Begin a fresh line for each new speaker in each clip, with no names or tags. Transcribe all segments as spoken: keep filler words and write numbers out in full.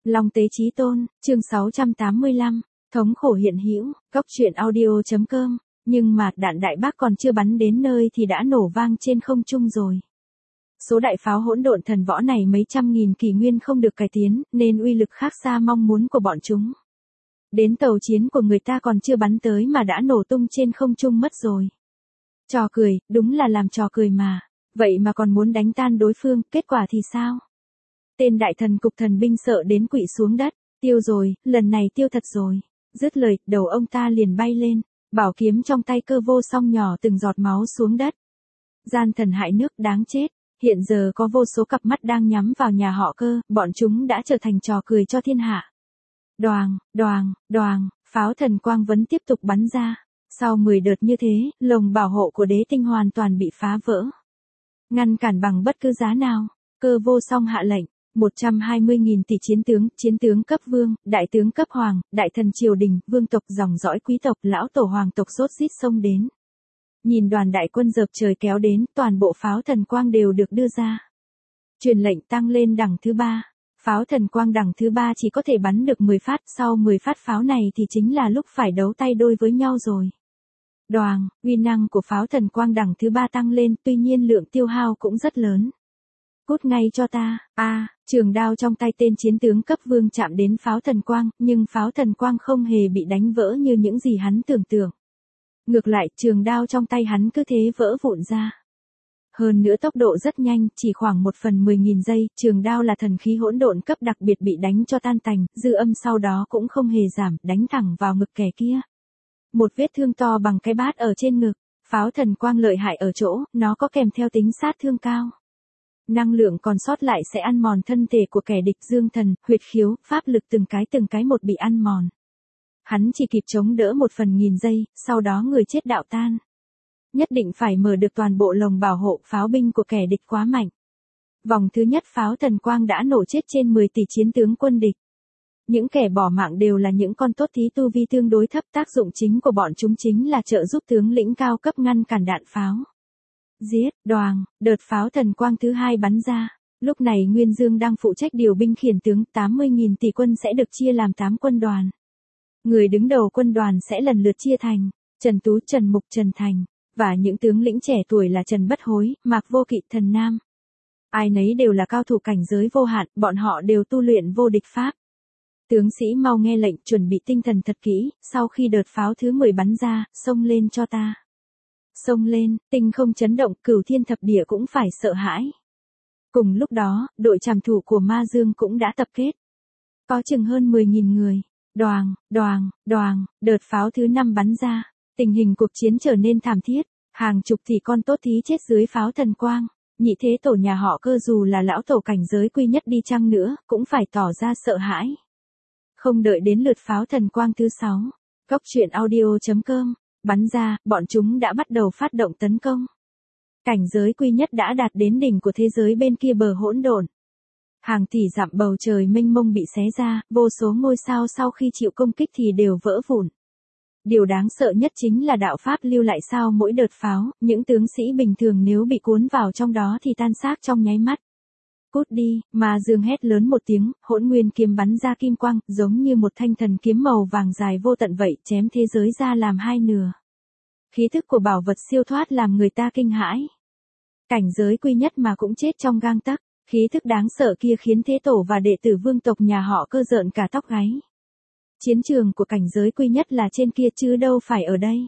Long Tế Chí Tôn, chương sáu trăm tám mươi lăm, thống khổ hiện hữu, góc truyện audio chấm com, nhưng mà đạn đại bác còn chưa bắn đến nơi thì đã nổ vang trên không trung rồi. Số đại pháo hỗn độn thần võ này mấy trăm nghìn kỷ nguyên không được cải tiến, nên uy lực khác xa mong muốn của bọn chúng. Đến tàu chiến của người ta còn chưa bắn tới mà đã nổ tung trên không trung mất rồi. Trò cười, đúng là làm trò cười mà. Vậy mà còn muốn đánh tan đối phương, kết quả thì sao? Tên đại thần cục thần binh sợ đến quỵ xuống đất, tiêu rồi, lần này tiêu thật rồi. Dứt lời, đầu ông ta liền bay lên, bảo kiếm trong tay Cơ Vô Song nhỏ từng giọt máu xuống đất. Gian thần hại nước đáng chết, hiện giờ có vô số cặp mắt đang nhắm vào nhà họ Cơ, bọn chúng đã trở thành trò cười cho thiên hạ. Đoàng, đoàng, đoàng, pháo thần quang vẫn tiếp tục bắn ra. Sau mười đợt như thế, lồng bảo hộ của đế tinh hoàn toàn bị phá vỡ. Ngăn cản bằng bất cứ giá nào, Cơ Vô Song hạ lệnh, một trăm hai mươi nghìn tỷ chiến tướng, chiến tướng cấp vương, đại tướng cấp hoàng, đại thần triều đình, vương tộc dòng dõi quý tộc, lão tổ hoàng tộc sốt rít xông đến. Nhìn đoàn đại quân dợp trời kéo đến, toàn bộ pháo thần quang đều được đưa ra. Truyền lệnh tăng lên đẳng thứ ba. Pháo thần quang đẳng thứ ba chỉ có thể bắn được mười phát, sau mười phát pháo này thì chính là lúc phải đấu tay đôi với nhau rồi. Đoàng, uy năng của pháo thần quang đẳng thứ ba tăng lên, tuy nhiên lượng tiêu hao cũng rất lớn. Cút ngay cho ta, a à, trường đao trong tay tên chiến tướng cấp vương chạm đến pháo thần quang, nhưng pháo thần quang không hề bị đánh vỡ như những gì hắn tưởng tượng. Ngược lại, trường đao trong tay hắn cứ thế vỡ vụn ra. Hơn nữa tốc độ rất nhanh, chỉ khoảng một phần mười nghìn giây, trường đao là thần khí hỗn độn cấp đặc biệt bị đánh cho tan tành, dư âm sau đó cũng không hề giảm, đánh thẳng vào ngực kẻ kia. Một vết thương to bằng cái bát ở trên ngực, pháo thần quang lợi hại ở chỗ, nó có kèm theo tính sát thương cao. Năng lượng còn sót lại sẽ ăn mòn thân thể của kẻ địch, dương thần, huyệt khiếu, pháp lực từng cái từng cái một bị ăn mòn. Hắn chỉ kịp chống đỡ một phần nghìn giây, sau đó người chết đạo tan. Nhất định phải mở được toàn bộ lồng bảo hộ, pháo binh của kẻ địch quá mạnh. Vòng thứ nhất pháo thần quang đã nổ chết trên mười tỷ chiến tướng quân địch. Những kẻ bỏ mạng đều là những con tốt thí tu vi tương đối thấp, tác dụng chính của bọn chúng chính là trợ giúp tướng lĩnh cao cấp ngăn cản đạn pháo. Giết, đoàng, đợt pháo thần quang thứ hai bắn ra. Lúc này Nguyên Dương đang phụ trách điều binh khiển tướng, tám mươi nghìn tỷ quân sẽ được chia làm tám quân đoàn. Người đứng đầu quân đoàn sẽ lần lượt chia thành Trần Tú, Trần Mục, Trần Thành, và những tướng lĩnh trẻ tuổi là Trần Bất Hối, Mạc Vô Kỵ, Thần Nam. Ai nấy đều là cao thủ cảnh giới vô hạn, bọn họ đều tu luyện vô địch pháp. Tướng sĩ mau nghe lệnh, chuẩn bị tinh thần thật kỹ, sau khi đợt pháo thứ mười bắn ra, xông lên cho ta. Xông lên, tinh không chấn động, cửu thiên thập địa cũng phải sợ hãi. Cùng lúc đó, đội trảm thủ của Ma Dương cũng đã tập kết. Có chừng hơn mười nghìn người. Đoàng, đoàng, đoàng, đợt pháo thứ năm bắn ra. Tình hình cuộc chiến trở nên thảm thiết. Hàng chục tỷ con tốt thí chết dưới pháo thần quang. Nhị thế tổ nhà họ Cơ dù là lão tổ cảnh giới quy nhất đi chăng nữa, cũng phải tỏ ra sợ hãi. Không đợi đến lượt pháo thần quang thứ sáu. Góc truyện audio chấm com. Bắn ra, bọn chúng đã bắt đầu phát động tấn công. Cảnh giới quy nhất đã đạt đến đỉnh của thế giới bên kia bờ hỗn độn. Hàng tỷ dặm bầu trời mênh mông bị xé ra, vô số ngôi sao sau khi chịu công kích thì đều vỡ vụn. Điều đáng sợ nhất chính là đạo pháp lưu lại sau mỗi đợt pháo, những tướng sĩ bình thường nếu bị cuốn vào trong đó thì tan xác trong nháy mắt. Cút đi, Ma Dương hét lớn một tiếng, hỗn nguyên kiếm bắn ra kim quang, giống như một thanh thần kiếm màu vàng dài vô tận vậy, chém thế giới ra làm hai nửa. Khí thức của bảo vật siêu thoát làm người ta kinh hãi. Cảnh giới quy nhất mà cũng chết trong gang tấc, khí thức đáng sợ kia khiến thế tổ và đệ tử vương tộc nhà họ Cơ rợn cả tóc gáy. Chiến trường của cảnh giới quy nhất là trên kia chứ đâu phải ở đây.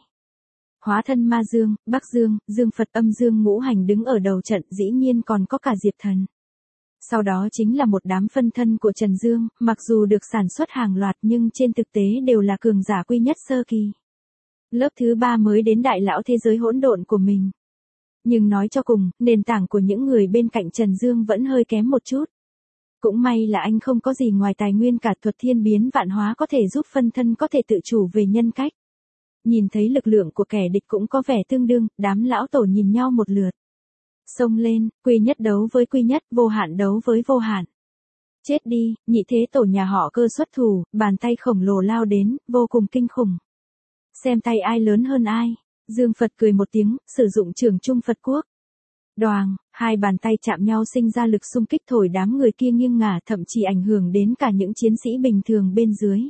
Hóa thân Ma Dương, Bắc Dương, Dương Phật, Âm Dương ngũ hành đứng ở đầu trận, dĩ nhiên còn có cả Diệp Thần. Sau đó chính là một đám phân thân của Trần Dương, mặc dù được sản xuất hàng loạt nhưng trên thực tế đều là cường giả quy nhất sơ kỳ. Lớp thứ ba mới đến đại lão thế giới hỗn độn của mình. Nhưng nói cho cùng, nền tảng của những người bên cạnh Trần Dương vẫn hơi kém một chút. Cũng may là anh không có gì ngoài tài nguyên cả thuật thiên biến vạn hóa có thể giúp phân thân có thể tự chủ về nhân cách. Nhìn thấy lực lượng của kẻ địch cũng có vẻ tương đương, đám lão tổ nhìn nhau một lượt. Xông lên, quy nhất đấu với quy nhất, vô hạn đấu với vô hạn. Chết đi, nhị thế tổ nhà họ Cơ xuất thủ, bàn tay khổng lồ lao đến, vô cùng kinh khủng. Xem tay ai lớn hơn ai. Dương Phật cười một tiếng, sử dụng Trường Trung Phật Quốc. Đoàng, hai bàn tay chạm nhau sinh ra lực xung kích thổi đám người kia nghiêng ngả, thậm chí ảnh hưởng đến cả những chiến sĩ bình thường bên dưới.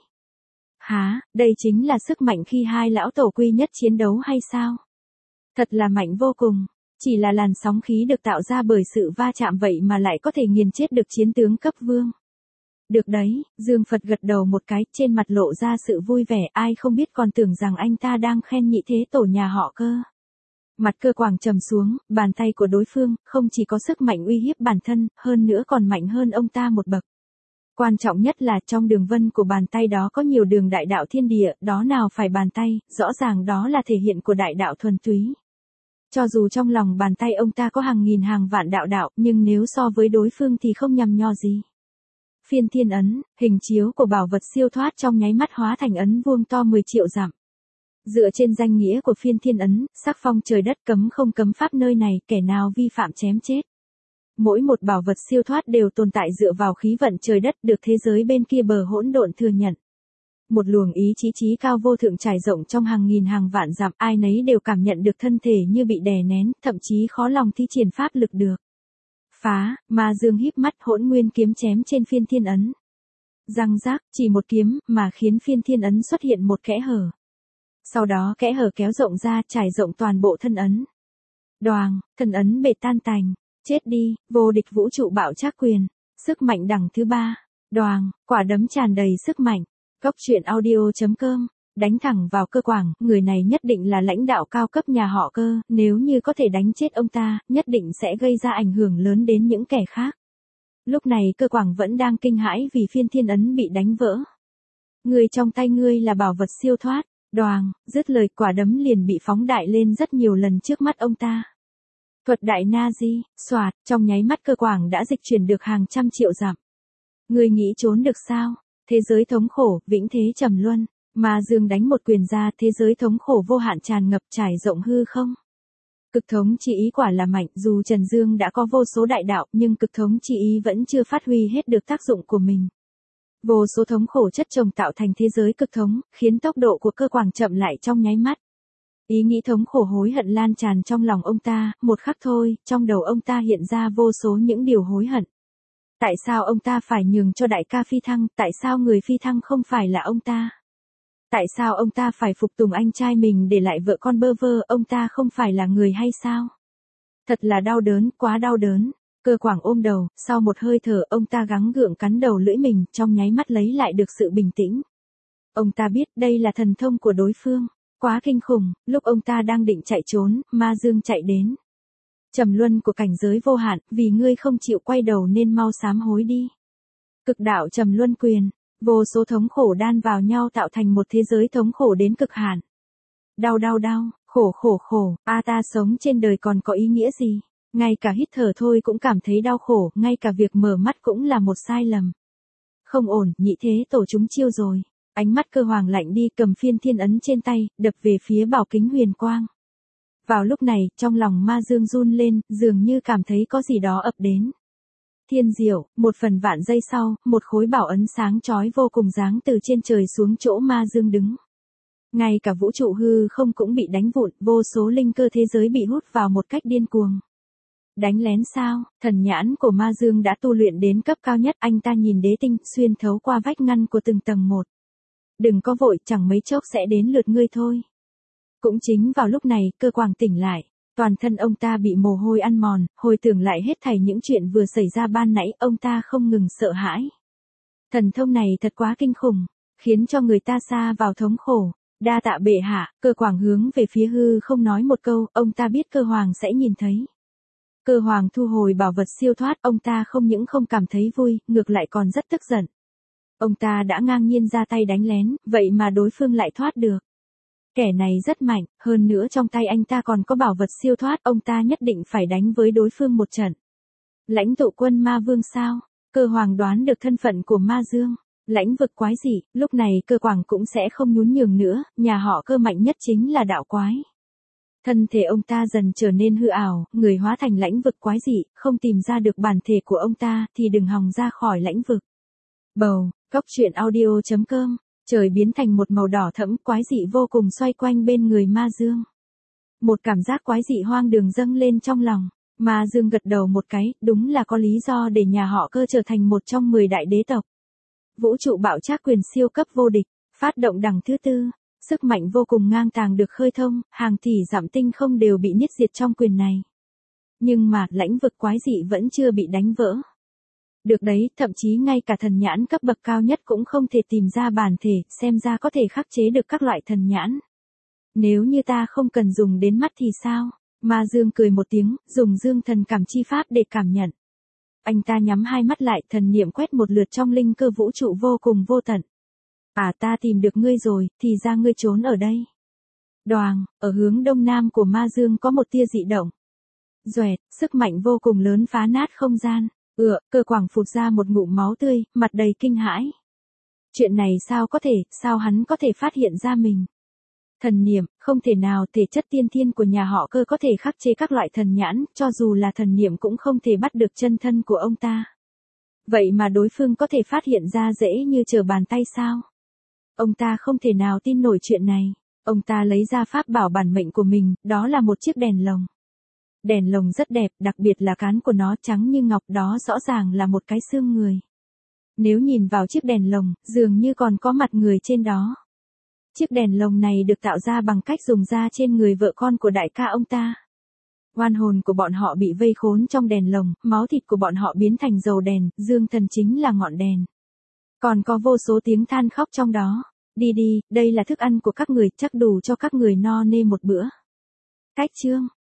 Hả, đây chính là sức mạnh khi hai lão tổ quy nhất chiến đấu hay sao? Thật là mạnh vô cùng, chỉ là làn sóng khí được tạo ra bởi sự va chạm vậy mà lại có thể nghiền chết được chiến tướng cấp vương. Được đấy, Dương Phật gật đầu một cái, trên mặt lộ ra sự vui vẻ, ai không biết còn tưởng rằng anh ta đang khen nhị thế tổ nhà họ Cơ. Mặt Cơ Quảng trầm xuống, bàn tay của đối phương không chỉ có sức mạnh uy hiếp bản thân, hơn nữa còn mạnh hơn ông ta một bậc. Quan trọng nhất là trong đường vân của bàn tay đó có nhiều đường đại đạo thiên địa, đó nào phải bàn tay, rõ ràng đó là thể hiện của đại đạo thuần túy. Cho dù trong lòng bàn tay ông ta có hàng nghìn hàng vạn đạo đạo, nhưng nếu so với đối phương thì không nhằm nho gì. Phiên thiên ấn, hình chiếu của bảo vật siêu thoát trong nháy mắt hóa thành ấn vuông to mười triệu dặm. Dựa trên danh nghĩa của phiên thiên ấn, sắc phong trời đất cấm không cấm pháp nơi này, kẻ nào vi phạm chém chết. Mỗi một bảo vật siêu thoát đều tồn tại dựa vào khí vận trời đất được thế giới bên kia bờ hỗn độn thừa nhận. Một luồng ý chí chí cao vô thượng trải rộng trong hàng nghìn hàng vạn dặm, ai nấy đều cảm nhận được thân thể như bị đè nén, thậm chí khó lòng thi triển pháp lực được. Phá, Ma Dương híp mắt, hỗn nguyên kiếm chém trên phiên thiên ấn. Răng rác, chỉ một kiếm, mà khiến phiên thiên ấn xuất hiện một kẽ hở. Sau đó kẽ hở kéo rộng ra, trải rộng toàn bộ thân ấn. Đoàng, thân ấn bể tan tành. Chết đi, vô địch vũ trụ bạo trác quyền. Sức mạnh đẳng thứ ba. Đoàng, quả đấm tràn đầy sức mạnh. Góc truyện audio chấm com. Đánh thẳng vào Cơ Quảng, người này nhất định là lãnh đạo cao cấp nhà họ Cơ, nếu như có thể đánh chết ông ta, nhất định sẽ gây ra ảnh hưởng lớn đến những kẻ khác. Lúc này Cơ Quảng vẫn đang kinh hãi vì phiên thiên ấn bị đánh vỡ. Người trong tay ngươi là bảo vật siêu thoát. Đoàng, dứt lời, quả đấm liền bị phóng đại lên rất nhiều lần trước mắt ông ta. Thuật đại na di, xoạt, trong nháy mắt Cơ Quảng đã dịch chuyển được hàng trăm triệu dặm. Người nghĩ trốn được sao? Thế giới thống khổ, vĩnh thế trầm luân. Ma Dương đánh một quyền ra, thế giới thống khổ vô hạn tràn ngập trải rộng hư không. Cực thống chi ý quả là mạnh, dù Trần Dương đã có vô số đại đạo, nhưng cực thống chi ý vẫn chưa phát huy hết được tác dụng của mình. Vô số thống khổ chất chồng tạo thành thế giới cực thống, khiến tốc độ của Cơ Quảng chậm lại trong nháy mắt. Ý nghĩ thống khổ hối hận lan tràn trong lòng ông ta, một khắc thôi, trong đầu ông ta hiện ra vô số những điều hối hận. Tại sao ông ta phải nhường cho đại ca phi thăng, tại sao người phi thăng không phải là ông ta? Tại sao ông ta phải phục tùng anh trai mình để lại vợ con bơ vơ, ông ta không phải là người hay sao? Thật là đau đớn, quá đau đớn. Cơ Quảng ôm đầu, sau một hơi thở ông ta gắng gượng cắn đầu lưỡi mình, trong nháy mắt lấy lại được sự bình tĩnh. Ông ta biết đây là thần thông của đối phương. Quá kinh khủng, lúc ông ta đang định chạy trốn, Ma Dương chạy đến. Trầm luân của cảnh giới vô hạn, vì ngươi không chịu quay đầu nên mau sám hối đi. Cực đạo trầm luân quyền, vô số thống khổ đan vào nhau tạo thành một thế giới thống khổ đến cực hạn. Đau đau đau, khổ khổ khổ, a ta sống trên đời còn có ý nghĩa gì? Ngay cả hít thở thôi cũng cảm thấy đau khổ, ngay cả việc mở mắt cũng là một sai lầm. Không ổn, nhị thế tổ chúng chiêu rồi. Ánh mắt Cơ Hoàng lạnh đi, cầm phiên thiên ấn trên tay, đập về phía bảo kính huyền quang. Vào lúc này, trong lòng Ma Dương run lên, dường như cảm thấy có gì đó ập đến. Thiên diệu, một phần vạn giây sau, một khối bảo ấn sáng chói vô cùng giáng từ trên trời xuống chỗ Ma Dương đứng. Ngay cả vũ trụ hư không cũng bị đánh vụn, vô số linh cơ thế giới bị hút vào một cách điên cuồng. Đánh lén sao? Thần nhãn của Ma Dương đã tu luyện đến cấp cao nhất, anh ta nhìn đế tinh, xuyên thấu qua vách ngăn của từng tầng một. Đừng có vội, chẳng mấy chốc sẽ đến lượt ngươi thôi. Cũng chính vào lúc này, Cơ Quảng tỉnh lại. Toàn thân ông ta bị mồ hôi ăn mòn, hồi tưởng lại hết thảy những chuyện vừa xảy ra ban nãy, ông ta không ngừng sợ hãi. Thần thông này thật quá kinh khủng, khiến cho người ta sa vào thống khổ. Đa tạ bệ hạ, Cơ Quảng hướng về phía hư không nói một câu, ông ta biết Cơ Hoàng sẽ nhìn thấy. Cơ Hoàng thu hồi bảo vật siêu thoát, ông ta không những không cảm thấy vui, ngược lại còn rất tức giận. Ông ta đã ngang nhiên ra tay đánh lén, vậy mà đối phương lại thoát được. Kẻ này rất mạnh, hơn nữa trong tay anh ta còn có bảo vật siêu thoát, ông ta nhất định phải đánh với đối phương một trận. Lãnh tụ quân Ma Vương sao? Cơ Hoàng đoán được thân phận của Ma Dương. Lãnh vực quái dị, lúc này Cơ Quảng cũng sẽ không nhún nhường nữa, nhà họ Cơ mạnh nhất chính là đạo quái. Thân thể ông ta dần trở nên hư ảo, người hóa thành lãnh vực quái dị, không tìm ra được bản thể của ông ta thì đừng hòng ra khỏi lãnh vực. Bầu, góc truyện audio chấm com, trời biến thành một màu đỏ thẫm quái dị vô cùng xoay quanh bên người Ma Dương. Một cảm giác quái dị hoang đường dâng lên trong lòng. Ma Dương gật đầu một cái, đúng là có lý do để nhà họ Cơ trở thành một trong mười đại đế tộc. Vũ trụ bạo trác quyền siêu cấp vô địch, phát động đằng thứ tư, sức mạnh vô cùng ngang tàng được khơi thông, hàng tỷ dặm tinh không đều bị niết diệt trong quyền này. Nhưng mà, lãnh vực quái dị vẫn chưa bị đánh vỡ. Được đấy, thậm chí ngay cả thần nhãn cấp bậc cao nhất cũng không thể tìm ra bản thể, xem ra có thể khắc chế được các loại thần nhãn. Nếu như ta không cần dùng đến mắt thì sao? Ma Dương cười một tiếng, dùng dương thần cảm chi pháp để cảm nhận. Anh ta nhắm hai mắt lại, thần niệm quét một lượt trong linh cơ vũ trụ vô cùng vô tận. À, ta tìm được ngươi rồi, thì ra ngươi trốn ở đây. Đoàng, ở hướng đông nam của Ma Dương có một tia dị động. Doẹt, sức mạnh vô cùng lớn phá nát không gian. Ựa, Cơ Quảng phụt ra một ngụm máu tươi, mặt đầy kinh hãi. Chuyện này sao có thể, sao hắn có thể phát hiện ra mình? Thần niệm, không thể nào, thể chất tiên thiên của nhà họ Cơ có thể khắc chế các loại thần nhãn, cho dù là thần niệm cũng không thể bắt được chân thân của ông ta. Vậy mà đối phương có thể phát hiện ra dễ như trở bàn tay sao? Ông ta không thể nào tin nổi chuyện này. Ông ta lấy ra pháp bảo bản mệnh của mình, đó là một chiếc đèn lồng. Đèn lồng rất đẹp, đặc biệt là cán của nó trắng như ngọc, đó rõ ràng là một cái xương người. Nếu nhìn vào chiếc đèn lồng, dường như còn có mặt người trên đó. Chiếc đèn lồng này được tạo ra bằng cách dùng da trên người vợ con của đại ca ông ta. Oan hồn của bọn họ bị vây khốn trong đèn lồng, máu thịt của bọn họ biến thành dầu đèn, dương thần chính là ngọn đèn. Còn có vô số tiếng than khóc trong đó. Đi đi, đây là thức ăn của các người, chắc đủ cho các người no nê một bữa. Cách chương